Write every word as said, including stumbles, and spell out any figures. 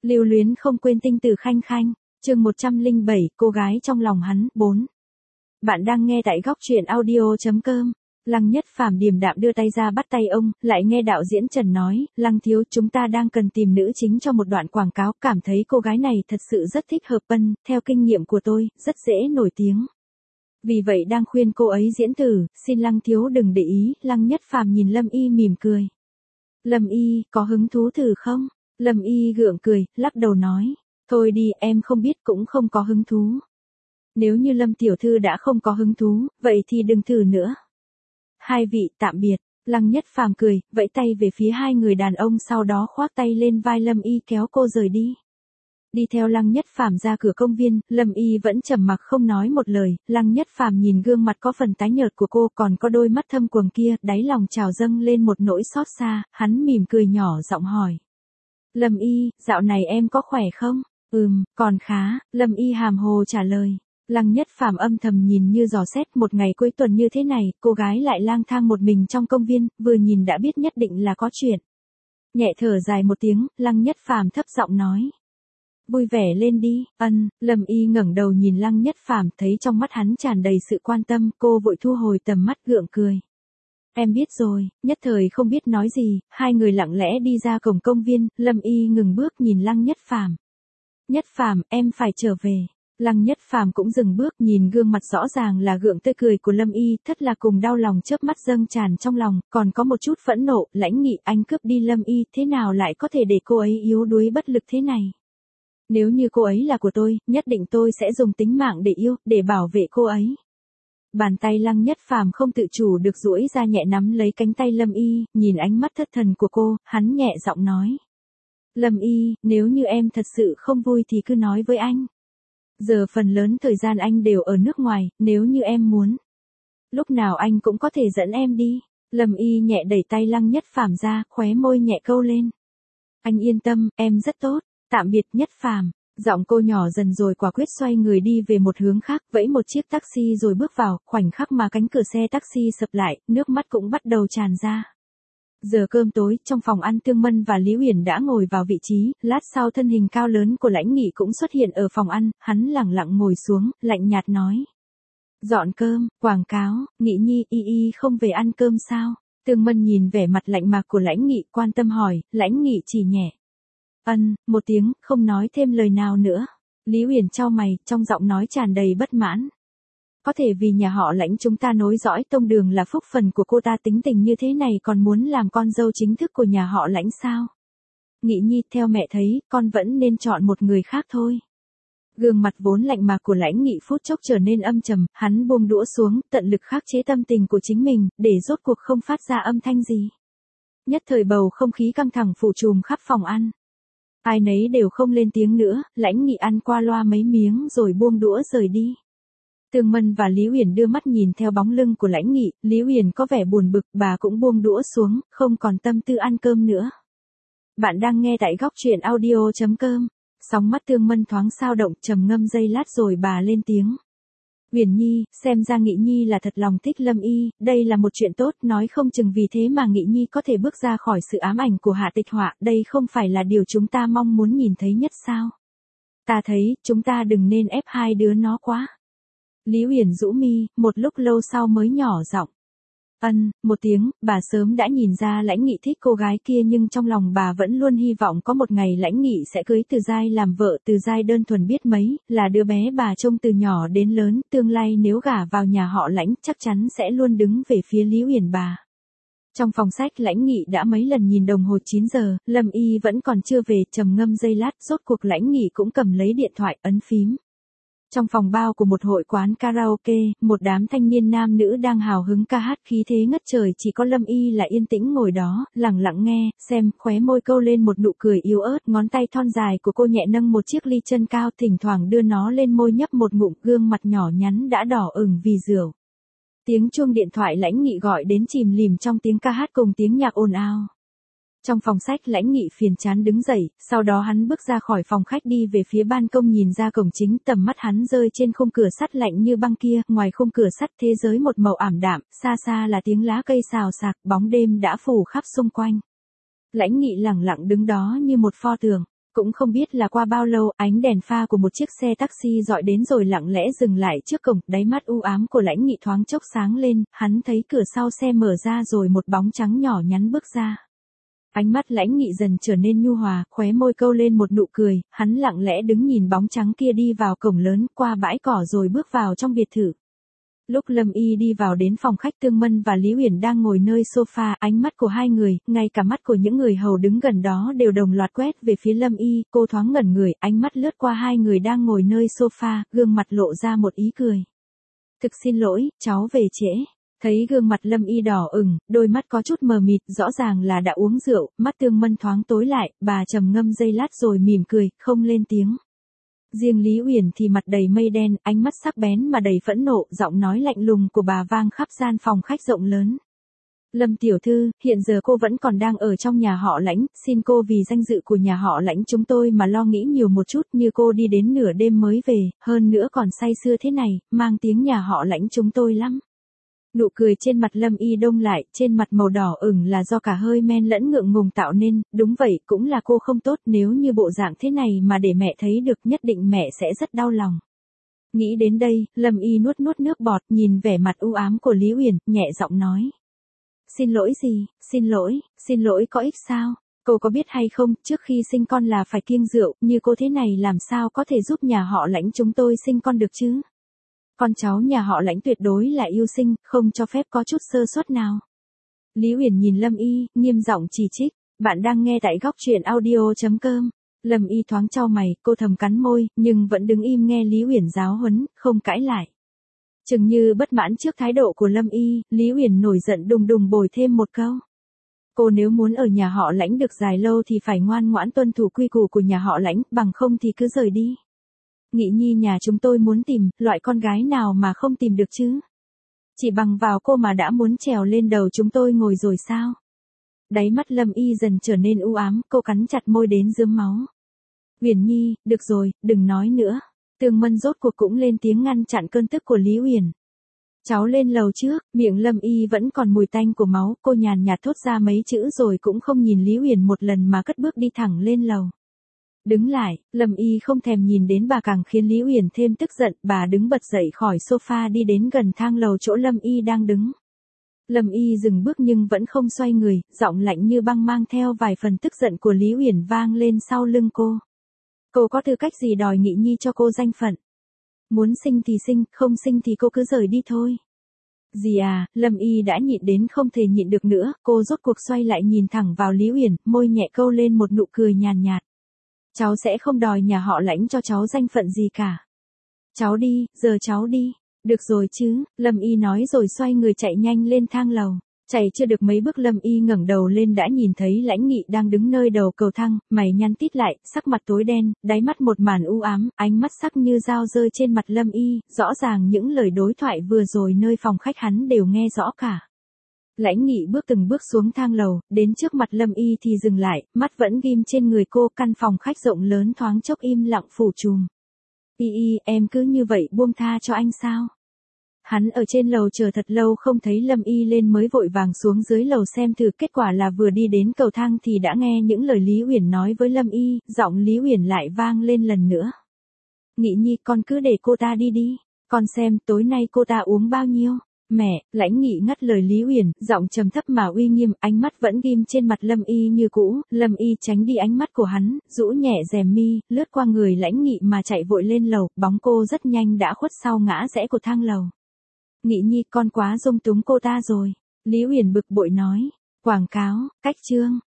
Lưu luyến không quên tinh tử khanh khanh, chương một trăm lẻ bảy, cô gái trong lòng hắn, bốn. Bạn đang nghe tại góc truyện audio.com. Lăng Nhất Phàm điềm đạm đưa tay ra bắt tay ông, lại nghe đạo diễn Trần nói, Lăng thiếu, chúng ta đang cần tìm nữ chính cho một đoạn quảng cáo, cảm thấy cô gái này thật sự rất thích hợp Ân, theo kinh nghiệm của tôi, rất dễ nổi tiếng. Vì vậy đang khuyên cô ấy diễn thử, xin Lăng thiếu đừng để ý. Lăng Nhất Phàm nhìn Lâm Y mỉm cười. Lâm Y, có hứng thú thử không? Lâm Y gượng cười, lắc đầu nói, thôi đi, em không biết cũng không có hứng thú. Nếu như Lâm tiểu thư đã không có hứng thú, vậy thì đừng thử nữa. Hai vị tạm biệt. Lăng Nhất Phàm cười, vẫy tay về phía hai người đàn ông, sau đó khoác tay lên vai Lâm Y kéo cô rời đi. Đi theo Lăng Nhất Phàm ra cửa công viên, Lâm Y vẫn trầm mặc không nói một lời. Lăng Nhất Phàm nhìn gương mặt có phần tái nhợt của cô, còn có đôi mắt thâm quầng kia, đáy lòng trào dâng lên một nỗi xót xa, hắn mỉm cười nhỏ giọng hỏi. Lâm Y, dạo này em có khỏe không? Ừm, còn khá, Lâm Y hàm hồ trả lời. Lăng Nhất Phàm âm thầm nhìn như dò xét, một ngày cuối tuần như thế này, cô gái lại lang thang một mình trong công viên, vừa nhìn đã biết nhất định là có chuyện. Nhẹ thở dài một tiếng, Lăng Nhất Phàm thấp giọng nói. Vui vẻ lên đi. Ân. Lâm Y ngẩng đầu nhìn Lăng Nhất Phàm, thấy trong mắt hắn tràn đầy sự quan tâm, cô vội thu hồi tầm mắt gượng cười. Em biết rồi. Nhất thời không biết nói gì, hai người lặng lẽ đi ra cổng công viên. Lâm Y ngừng bước nhìn Lăng Nhất Phàm. Nhất Phàm, em phải trở về. Lăng Nhất Phàm cũng dừng bước, nhìn gương mặt rõ ràng là gượng tươi cười của Lâm Y, thất là cùng đau lòng chớp mắt dâng tràn trong lòng, còn có một chút phẫn nộ. Lãnh Nghị, anh cướp đi Lâm Y, thế nào lại có thể để cô ấy yếu đuối bất lực thế này? Nếu như cô ấy là của tôi, nhất định tôi sẽ dùng tính mạng để yêu, để bảo vệ cô ấy. Bàn tay Lăng Nhất Phàm không tự chủ được duỗi ra nhẹ nắm lấy cánh tay Lâm Y, nhìn ánh mắt thất thần của cô, hắn nhẹ giọng nói. Lâm Y, nếu như em thật sự không vui thì cứ nói với anh. Giờ phần lớn thời gian anh đều ở nước ngoài, nếu như em muốn, lúc nào anh cũng có thể dẫn em đi. Lâm Y nhẹ đẩy tay Lăng Nhất Phàm ra, khóe môi nhẹ câu lên. Anh yên tâm, em rất tốt. Tạm biệt Nhất Phàm. Giọng cô nhỏ dần rồi quả quyết xoay người đi về một hướng khác, vẫy một chiếc taxi rồi bước vào, khoảnh khắc mà cánh cửa xe taxi sập lại, nước mắt cũng bắt đầu tràn ra. Giờ cơm tối, trong phòng ăn Tương Mân và Lý Uyển đã ngồi vào vị trí, lát sau thân hình cao lớn của Lãnh Nghị cũng xuất hiện ở phòng ăn, hắn lẳng lặng ngồi xuống, lạnh nhạt nói. Dọn cơm, quảng cáo, Nghị nhi y y không về ăn cơm sao? Tương Mân nhìn vẻ mặt lạnh mạc của Lãnh Nghị, quan tâm hỏi. Lãnh Nghị chỉ nhẹ. Ân, một tiếng, không nói thêm lời nào nữa. Lý Uyển chau mày, trong giọng nói tràn đầy bất mãn. Có thể vì nhà họ Lãnh chúng ta nối dõi tông đường là phúc phần của cô ta, tính tình như thế này còn muốn làm con dâu chính thức của nhà họ Lãnh sao? Nghị nhi, theo mẹ thấy, con vẫn nên chọn một người khác thôi. Gương mặt vốn lạnh mạc của Lãnh Nghị phút chốc trở nên âm trầm, hắn buông đũa xuống, tận lực khắc chế tâm tình của chính mình, để rốt cuộc không phát ra âm thanh gì. Nhất thời bầu không khí căng thẳng phủ trùm khắp phòng ăn. Ai nấy đều không lên tiếng nữa, Lãnh Nghị ăn qua loa mấy miếng rồi buông đũa rời đi. Tương Mân và Lý Uyển đưa mắt nhìn theo bóng lưng của Lãnh Nghị, Lý Uyển có vẻ buồn bực, bà cũng buông đũa xuống, không còn tâm tư ăn cơm nữa. Bạn đang nghe tại góc truyện audio.com. Sóng mắt Tương Mân thoáng sao động, trầm ngâm giây lát rồi bà lên tiếng. Uyển nhi, xem ra Nghị nhi là thật lòng thích Lâm Y, đây là một chuyện tốt, nói không chừng vì thế mà Nghị nhi có thể bước ra khỏi sự ám ảnh của Hạ Tịch Họa, đây không phải là điều chúng ta mong muốn nhìn thấy nhất sao? Ta thấy, chúng ta đừng nên ép hai đứa nó quá. Lý Uyển rũ mi, một lúc lâu sau mới nhỏ giọng. Ân, một tiếng, bà sớm đã nhìn ra Lãnh Nghị thích cô gái kia, nhưng trong lòng bà vẫn luôn hy vọng có một ngày Lãnh Nghị sẽ cưới Từ Giai làm vợ. Từ Giai đơn thuần biết mấy, là đứa bé bà trông từ nhỏ đến lớn, tương lai nếu gả vào nhà họ Lãnh chắc chắn sẽ luôn đứng về phía Lý Uyển bà. Trong phòng sách Lãnh Nghị đã mấy lần nhìn đồng hồ chín giờ, Lâm Y vẫn còn chưa về, trầm ngâm giây lát, rốt cuộc Lãnh Nghị cũng cầm lấy điện thoại, ấn phím. Trong phòng bao của một hội quán karaoke, một đám thanh niên nam nữ đang hào hứng ca hát khí thế ngất trời, chỉ có Lâm Y là yên tĩnh ngồi đó, lặng lặng nghe, xem, khóe môi câu lên một nụ cười yếu ớt, ngón tay thon dài của cô nhẹ nâng một chiếc ly chân cao, thỉnh thoảng đưa nó lên môi nhấp một ngụm, gương mặt nhỏ nhắn đã đỏ ửng vì rượu. Tiếng chuông điện thoại Lãnh Nghị gọi đến chìm lìm trong tiếng ca hát cùng tiếng nhạc ồn ào. Trong phòng sách Lãnh Nghị phiền chán đứng dậy, sau đó hắn bước ra khỏi phòng khách đi về phía ban công nhìn ra cổng chính, tầm mắt hắn rơi trên khung cửa sắt lạnh như băng kia, ngoài khung cửa sắt thế giới một màu ảm đạm, xa xa là tiếng lá cây xào xạc, bóng đêm đã phủ khắp xung quanh. Lãnh Nghị lẳng lặng đứng đó như một pho tượng. Cũng không biết là qua bao lâu, ánh đèn pha của một chiếc xe taxi dọi đến rồi lặng lẽ dừng lại trước cổng, đáy mắt u ám của Lãnh Nghị thoáng chốc sáng lên, hắn thấy cửa sau xe mở ra rồi một bóng trắng nhỏ nhắn bước ra. Ánh mắt Lãnh Nghị dần trở nên nhu hòa, khóe môi câu lên một nụ cười, hắn lặng lẽ đứng nhìn bóng trắng kia đi vào cổng lớn, qua bãi cỏ rồi bước vào trong biệt thự. Lúc Lâm Y đi vào đến phòng khách, Tương Mân và Lý Uyển đang ngồi nơi sofa, ánh mắt của hai người, ngay cả mắt của những người hầu đứng gần đó đều đồng loạt quét về phía Lâm Y, cô thoáng ngẩn người, ánh mắt lướt qua hai người đang ngồi nơi sofa, gương mặt lộ ra một ý cười. Thực xin lỗi, cháu về trễ. Thấy gương mặt Lâm Y đỏ ửng, đôi mắt có chút mờ mịt, rõ ràng là đã uống rượu, mắt Tương Mân thoáng tối lại, bà trầm ngâm giây lát rồi mỉm cười, không lên tiếng. Riêng Lý Uyển thì mặt đầy mây đen, ánh mắt sắc bén mà đầy phẫn nộ, giọng nói lạnh lùng của bà vang khắp gian phòng khách rộng lớn. Lâm tiểu thư, hiện giờ cô vẫn còn đang ở trong nhà họ Lãnh, xin cô vì danh dự của nhà họ Lãnh chúng tôi mà lo nghĩ nhiều một chút, như cô đi đến nửa đêm mới về, hơn nữa còn say sưa thế này, mang tiếng nhà họ Lãnh chúng tôi lắm. Nụ cười trên mặt Lâm Y đông lại, trên mặt màu đỏ ửng là do cả hơi men lẫn ngượng ngùng tạo nên, đúng vậy, cũng là cô không tốt, nếu như bộ dạng thế này mà để mẹ thấy được nhất định mẹ sẽ rất đau lòng. Nghĩ đến đây, Lâm Y nuốt nuốt nước bọt, nhìn vẻ mặt u ám của Lý Uyển, nhẹ giọng nói. Xin lỗi gì, xin lỗi, xin lỗi có ích sao? Cô có biết hay không, trước khi sinh con là phải kiêng rượu, như cô thế này làm sao có thể giúp nhà họ Lãnh chúng tôi sinh con được chứ? Con cháu nhà họ Lãnh tuyệt đối là yêu sinh, không cho phép có chút sơ suất nào. Lý Uyển nhìn Lâm Y, nghiêm giọng chỉ trích, bạn đang nghe tại góc truyện audio chấm com. Lâm Y thoáng chau mày, cô thầm cắn môi, nhưng vẫn đứng im nghe Lý Uyển giáo huấn, không cãi lại. Chừng như bất mãn trước thái độ của Lâm Y, Lý Uyển nổi giận đùng đùng bồi thêm một câu. Cô nếu muốn ở nhà họ Lãnh được dài lâu thì phải ngoan ngoãn tuân thủ quy củ của nhà họ Lãnh, bằng không thì cứ rời đi. Nghị nhi nhà chúng tôi muốn tìm, loại con gái nào mà không tìm được chứ? Chỉ bằng vào cô mà đã muốn trèo lên đầu chúng tôi ngồi rồi sao? Đáy mắt Lâm Y dần trở nên u ám, cô cắn chặt môi đến rướm máu. Uyển Nhi, được rồi, đừng nói nữa. Tương Mân rốt cuộc cũng lên tiếng ngăn chặn cơn tức của Lý Uyển. Cháu lên lầu trước, miệng Lâm Y vẫn còn mùi tanh của máu, cô nhàn nhạt thốt ra mấy chữ rồi cũng không nhìn Lý Uyển một lần mà cất bước đi thẳng lên lầu. Đứng lại, Lâm Y không thèm nhìn đến bà càng khiến Lý Uyển thêm tức giận, bà đứng bật dậy khỏi sofa đi đến gần thang lầu chỗ Lâm Y đang đứng. Lâm Y dừng bước nhưng vẫn không xoay người, giọng lạnh như băng mang theo vài phần tức giận của Lý Uyển vang lên sau lưng cô. Cô có tư cách gì đòi Nghị Nhi cho cô danh phận? Muốn sinh thì sinh, không sinh thì cô cứ rời đi thôi. Dì à, Lâm Y đã nhịn đến không thể nhịn được nữa, cô rốt cuộc xoay lại nhìn thẳng vào Lý Uyển, môi nhẹ câu lên một nụ cười nhàn nhạt. Cháu sẽ không đòi nhà họ Lãnh cho cháu danh phận gì cả. Cháu đi, giờ cháu đi. Được rồi chứ, Lâm Y nói rồi xoay người chạy nhanh lên thang lầu. Chạy chưa được mấy bước Lâm Y ngẩng đầu lên đã nhìn thấy Lãnh Nghị đang đứng nơi đầu cầu thang, mày nhăn tít lại, sắc mặt tối đen, đáy mắt một màn u ám, ánh mắt sắc như dao rơi trên mặt Lâm Y, rõ ràng những lời đối thoại vừa rồi nơi phòng khách hắn đều nghe rõ cả. Lãnh Nghị bước từng bước xuống thang lầu, đến trước mặt Lâm Y thì dừng lại, mắt vẫn ghim trên người cô, căn phòng khách rộng lớn thoáng chốc im lặng phủ trùm. Y y, em cứ như vậy buông tha cho anh sao? Hắn ở trên lầu chờ thật lâu không thấy Lâm Y lên mới vội vàng xuống dưới lầu xem thử, kết quả là vừa đi đến cầu thang thì đã nghe những lời Lý Uyển nói với Lâm Y, giọng Lý Uyển lại vang lên lần nữa. Nghị Nhi, con cứ để cô ta đi đi, con xem tối nay cô ta uống bao nhiêu. Mẹ, Lãnh Nghị ngắt lời Lý Uyển, giọng trầm thấp mà uy nghiêm, ánh mắt vẫn ghim trên mặt Lâm Y như cũ, Lâm Y tránh đi ánh mắt của hắn, rũ nhẹ rèm mi, lướt qua người Lãnh Nghị mà chạy vội lên lầu, bóng cô rất nhanh đã khuất sau ngã rẽ của thang lầu. Nghị Nhi, con quá dung túng cô ta rồi. Lý Uyển bực bội nói. Quảng cáo, cách chương.